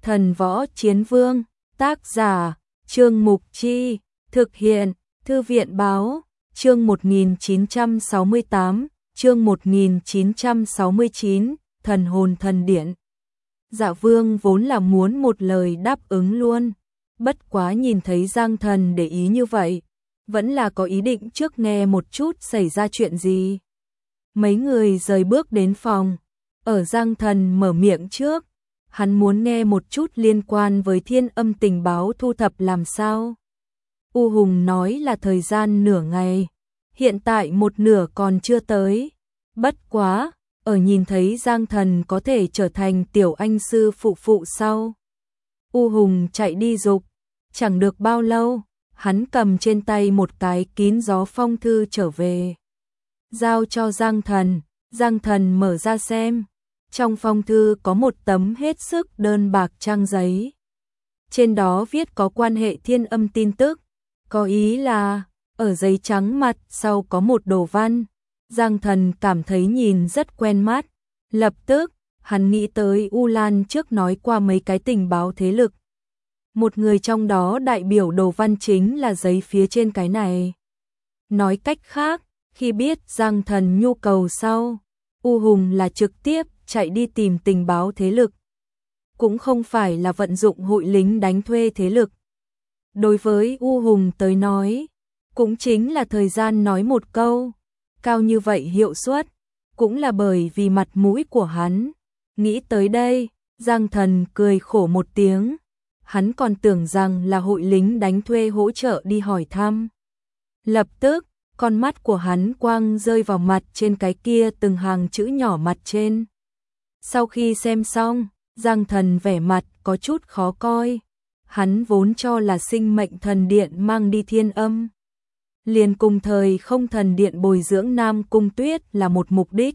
Thần Võ Chiến Vương, tác giả, Trương Mục Chi, thực hiện, Thư viện Báo, chương 1968, chương 1969, Thần Hồn Thần Điện. Dạ Vương vốn là muốn một lời đáp ứng luôn, bất quá nhìn thấy Giang Thần để ý như vậy, vẫn là có ý định trước nghe một chút xảy ra chuyện gì. Mấy người rời bước đến phòng, ở Giang Thần mở miệng trước, hắn muốn nghe một chút liên quan với Thiên Âm tình báo thu thập làm sao. U Hùng nói là thời gian nửa ngày, hiện tại một nửa còn chưa tới, bất quá, ở nhìn thấy Giang Thần có thể trở thành tiểu anh sư phụ sau. U Hùng chạy đi dục, chẳng được bao lâu, hắn cầm trên tay một cái kín gió phong thư trở về. Giao cho Giang Thần mở ra xem. Trong phong thư có một tấm hết sức đơn bạc trang giấy. Trên đó viết có quan hệ Thiên Âm tin tức, có ý là, ở giấy trắng mặt sau có một đồ văn. Giang Thần cảm thấy nhìn rất quen mắt, lập tức, hắn nghĩ tới U Lan trước nói qua mấy cái tình báo thế lực. Một người trong đó đại biểu đồ văn chính là giấy phía trên cái này. Nói cách khác, khi biết Giang Thần nhu cầu sau, U Hùng là trực tiếp chạy đi tìm tình báo thế lực, cũng không phải là vận dụng hội lính đánh thuê thế lực. Đối với U Hùng tới nói, cũng chính là thời gian nói một câu, cao như vậy hiệu suất, cũng là bởi vì mặt mũi của hắn. Nghĩ tới đây, Giang Thần cười khổ một tiếng, hắn còn tưởng rằng là hội lính đánh thuê hỗ trợ đi hỏi thăm. Lập tức, con mắt của hắn quang rơi vào mặt trên cái kia từng hàng chữ nhỏ mặt trên. Sau khi xem xong, Giang Thần vẻ mặt có chút khó coi. Hắn vốn cho là sinh mệnh thần điện mang đi Thiên Âm, liền cùng thời không thần điện bồi dưỡng Nam Cung Tuyết là một mục đích.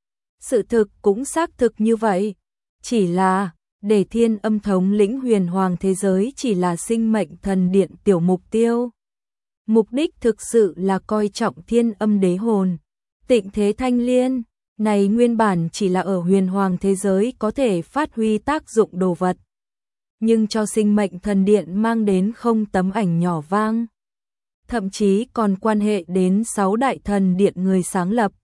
Sự thực cũng xác thực như vậy, chỉ là để Thiên Âm thống lĩnh huyền hoàng thế giới chỉ là sinh mệnh thần điện tiểu mục tiêu. Mục đích thực sự là coi trọng Thiên Âm đế hồn, Tịnh Thế Thanh Liên. Này nguyên bản chỉ là ở huyền hoàng thế giới có thể phát huy tác dụng đồ vật, nhưng cho sinh mệnh thần điện mang đến không tấm ảnh nhỏ vang, thậm chí còn quan hệ đến 6 đại thần điện người sáng lập.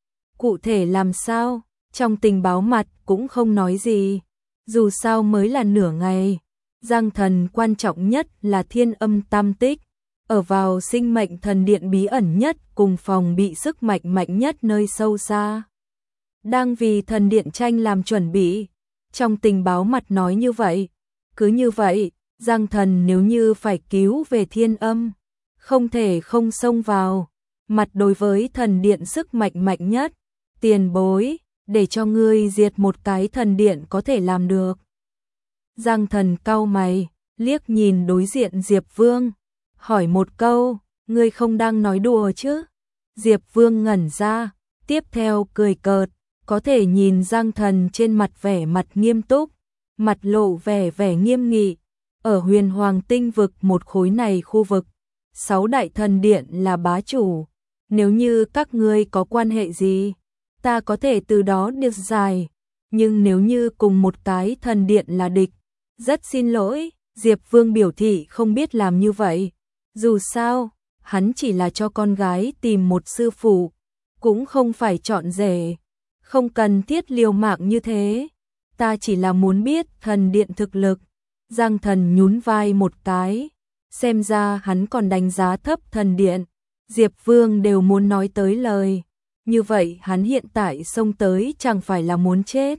Cụ thể làm sao, trong tình báo mặt cũng không nói gì, dù sao mới là nửa ngày. Giang Thần quan trọng nhất là Thiên Âm tam tích, ở vào sinh mệnh thần điện bí ẩn nhất cùng phòng bị sức mạnh mạnh nhất nơi sâu xa, đang vì thần điện tranh làm chuẩn bị. Trong tình báo mặt nói như vậy, cứ như vậy, Giang Thần nếu như phải cứu về Thiên Âm, không thể không xông vào, mặt đối với thần điện sức mạnh mạnh nhất. Tiền bối, để cho ngươi diệt một cái thần điện có thể làm được. Giang Thần cau mày, liếc nhìn đối diện Diệp Vương, hỏi một câu, ngươi không đang nói đùa chứ? Diệp Vương ngẩn ra, tiếp theo cười cợt, có thể nhìn Giang Thần trên mặt vẻ mặt nghiêm túc, mặt lộ vẻ nghiêm nghị. Ở huyền hoàng tinh vực một khối này khu vực, 6 đại thần điện là bá chủ, nếu như các ngươi có quan hệ gì, ta có thể từ đó điệp giải, nhưng nếu như cùng một cái thần điện là địch, rất xin lỗi. Diệp Vương biểu thị không biết làm như vậy, dù sao, hắn chỉ là cho con gái tìm một sư phụ, cũng không phải chọn rể, không cần thiết liều mạng như thế, ta chỉ là muốn biết thần điện thực lực. Giang Thần nhún vai một cái, xem ra hắn còn đánh giá thấp thần điện. Diệp Vương đều muốn nói tới lời, như vậy hắn hiện tại xông tới chẳng phải là muốn chết.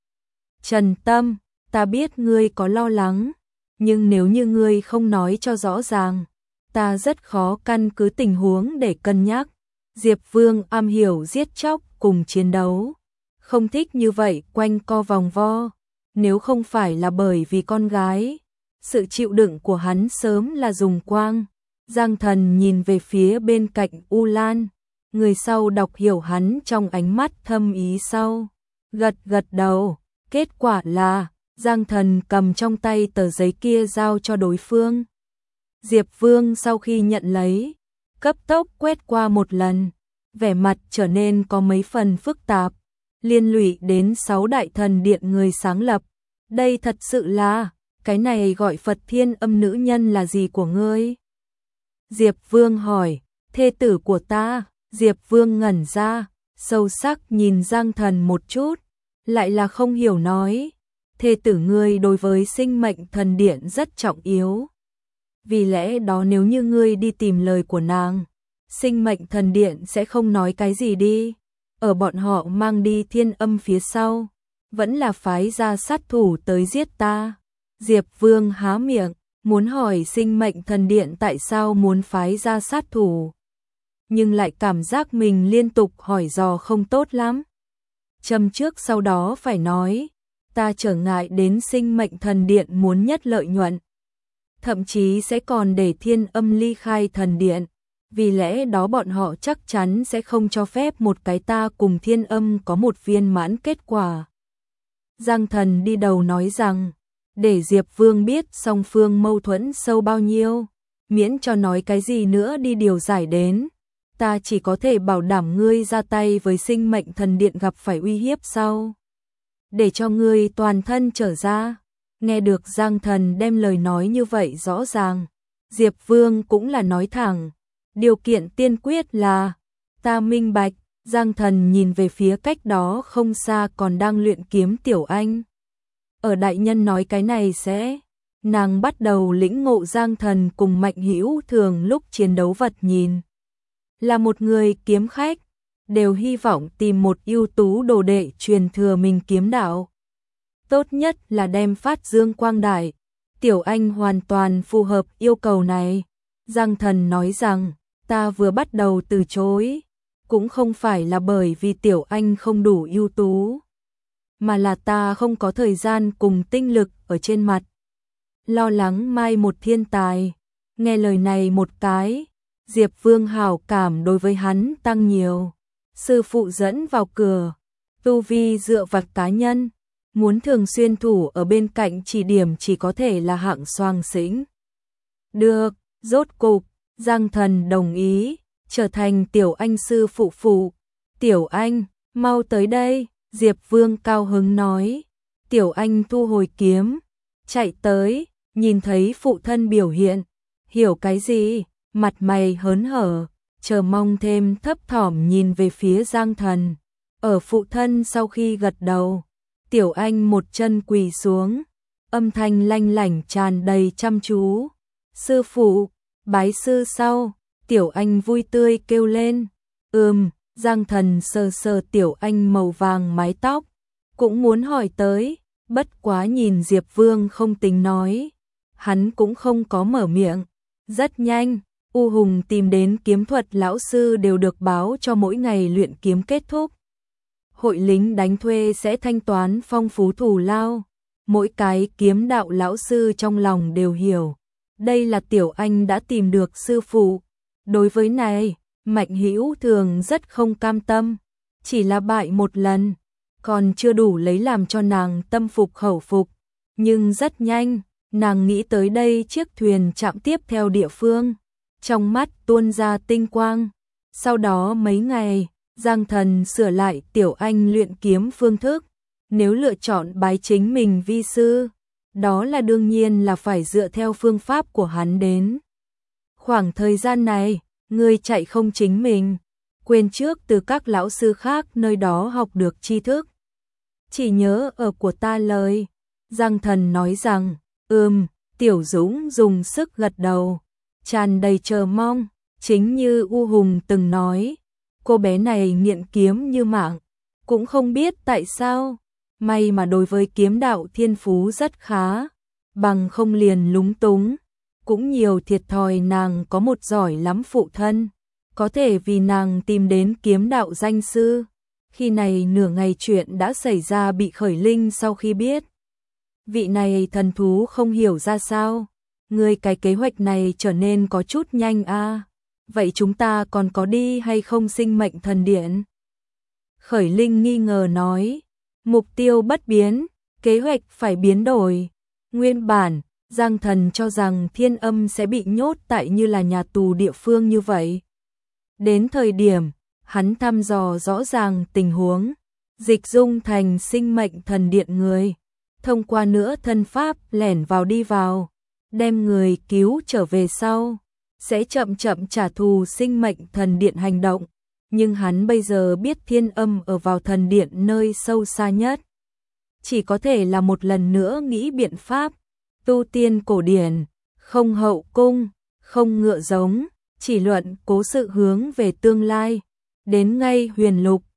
Trần Tâm, ta biết ngươi có lo lắng, nhưng nếu như ngươi không nói cho rõ ràng, ta rất khó căn cứ tình huống để cân nhắc. Diệp Vương am hiểu giết chóc cùng chiến đấu, không thích như vậy quanh co vòng vo. Nếu không phải là bởi vì con gái, sự chịu đựng của hắn sớm là dùng quang. Giang Thần nhìn về phía bên cạnh U Lan, người sau đọc hiểu hắn trong ánh mắt thâm ý sau, gật đầu. Kết quả là Giang Thần cầm trong tay tờ giấy kia giao cho đối phương. Diệp Vương sau khi nhận lấy, cấp tốc quét qua một lần, vẻ mặt trở nên có mấy phần phức tạp, liên lụy đến 6 đại thần điện người sáng lập, Đây thật sự là, cái này gọi Phật Thiên Âm nữ nhân là gì của ngươi? Diệp Vương hỏi, thê tử của ta. Diệp Vương ngẩn ra, sâu sắc nhìn Giang Thần một chút, lại là không hiểu nói, thê tử ngươi đối với sinh mệnh thần điện rất trọng yếu. Vì lẽ đó nếu như ngươi đi tìm lời của nàng, sinh mệnh thần điện sẽ không nói cái gì đi. Ở bọn họ mang đi Thiên Âm phía sau, vẫn là phái ra sát thủ tới giết ta. Diệp Vương há miệng, muốn hỏi sinh mệnh thần điện tại sao muốn phái ra sát thủ, nhưng lại cảm giác mình liên tục hỏi dò không tốt lắm. Châm trước sau đó phải nói, ta trở ngại đến sinh mệnh thần điện muốn nhất lợi nhuận, thậm chí sẽ còn để Thiên Âm ly khai thần điện, vì lẽ đó bọn họ chắc chắn sẽ không cho phép một cái ta cùng Thiên Âm có một viên mãn kết quả. Giang Thần đi đầu nói rằng, để Diệp Vương biết song phương mâu thuẫn sâu bao nhiêu, miễn cho nói cái gì nữa đi điều giải đến, ta chỉ có thể bảo đảm ngươi ra tay với sinh mệnh thần điện gặp phải uy hiếp sau, để cho ngươi toàn thân trở ra. Nghe được Giang Thần đem lời nói như vậy rõ ràng, Diệp Vương cũng là nói thẳng, điều kiện tiên quyết là, ta minh bạch. Giang Thần nhìn về phía cách đó không xa còn đang luyện kiếm Tiểu Anh. Ở đại nhân nói cái này sẽ, nàng bắt đầu lĩnh ngộ Giang Thần cùng Mạnh Hữu Thường lúc chiến đấu vật nhìn. Là một người kiếm khách, đều hy vọng tìm một ưu tú đồ đệ truyền thừa mình kiếm đạo. Tốt nhất là đem phát dương quang đại. Tiểu Anh hoàn toàn phù hợp yêu cầu này. Giang Thần nói rằng, ta vừa bắt đầu từ chối, cũng không phải là bởi vì Tiểu Anh không đủ ưu tú, mà là ta không có thời gian cùng tinh lực ở trên mặt. Lo lắng mai một thiên tài. Nghe lời này một cái, Diệp Vương hảo cảm đối với hắn tăng nhiều. Sư phụ dẫn vào cửa, tu vi dựa vật cá nhân, muốn thường xuyên thủ ở bên cạnh chỉ điểm chỉ có thể là hạng soàng xĩnh. Được, rốt cục, Giang Thần đồng ý, trở thành Tiểu Anh sư phụ. Tiểu Anh, mau tới đây, Diệp Vương cao hứng nói. Tiểu Anh thu hồi kiếm, chạy tới, nhìn thấy phụ thân biểu hiện, hiểu cái gì, mặt mày hớn hở, chờ mong thêm thấp thỏm nhìn về phía Giang Thần. Ở phụ thân sau khi gật đầu, Tiểu Anh một chân quỳ xuống, âm thanh lanh lảnh tràn đầy chăm chú. Sư phụ, bái sư sau. Tiểu Anh vui tươi kêu lên. Giang Thần sờ sờ Tiểu Anh màu vàng mái tóc, cũng muốn hỏi tới, bất quá nhìn Diệp Vương không tính nói, hắn cũng không có mở miệng. Rất nhanh, U Hùng tìm đến kiếm thuật lão sư đều được báo cho mỗi ngày luyện kiếm kết thúc. Hội lính đánh thuê sẽ thanh toán phong phú thù lao. Mỗi cái kiếm đạo lão sư trong lòng đều hiểu, đây là Tiểu Anh đã tìm được sư phụ. Đối với này, Mạnh Hữu Thường rất không cam tâm, chỉ là bại một lần, còn chưa đủ lấy làm cho nàng tâm phục khẩu phục. Nhưng rất nhanh, nàng nghĩ tới đây chiếc thuyền chạm tiếp theo địa phương, trong mắt tuôn ra tinh quang. Sau đó mấy ngày, Giang Thần sửa lại Tiểu Anh luyện kiếm phương thức, nếu lựa chọn bái chính mình vi sư, đó là đương nhiên là phải dựa theo phương pháp của hắn đến. Khoảng thời gian này, ngươi chạy không chính mình, quên trước từ các lão sư khác nơi đó học được tri thức, chỉ nhớ ở của ta lời. Giang Thần nói rằng, Tiểu Dũng dùng sức gật đầu, tràn đầy chờ mong, chính như U Hùng từng nói, cô bé này nghiện kiếm như mạng, cũng không biết tại sao, may mà đối với kiếm đạo thiên phú rất khá, bằng không liền lúng túng. Cũng nhiều thiệt thòi nàng có một giỏi lắm phụ thân, có thể vì nàng tìm đến kiếm đạo danh sư. Khi này nửa ngày chuyện đã xảy ra bị Khởi Linh sau khi biết. Vị này thần thú không hiểu ra sao, ngươi cái kế hoạch này trở nên có chút nhanh a. Vậy chúng ta còn có đi hay không sinh mệnh thần điện? Khởi Linh nghi ngờ nói, mục tiêu bất biến, kế hoạch phải biến đổi. Nguyên bản, Giang Thần cho rằng Thiên Âm sẽ bị nhốt tại như là nhà tù địa phương như vậy. Đến thời điểm, hắn thăm dò rõ ràng tình huống, dịch dung thành sinh mệnh thần điện người, thông qua nữa thân pháp lẻn vào đi vào, đem người cứu trở về sau, sẽ chậm chậm trả thù sinh mệnh thần điện hành động. Nhưng hắn bây giờ biết Thiên Âm ở vào thần điện nơi sâu xa nhất. Chỉ có thể là một lần nữa nghĩ biện pháp, tu tiên cổ điển, không hậu cung, không ngựa giống, chỉ luận cố sự hướng về tương lai. Đến ngay huyền lục,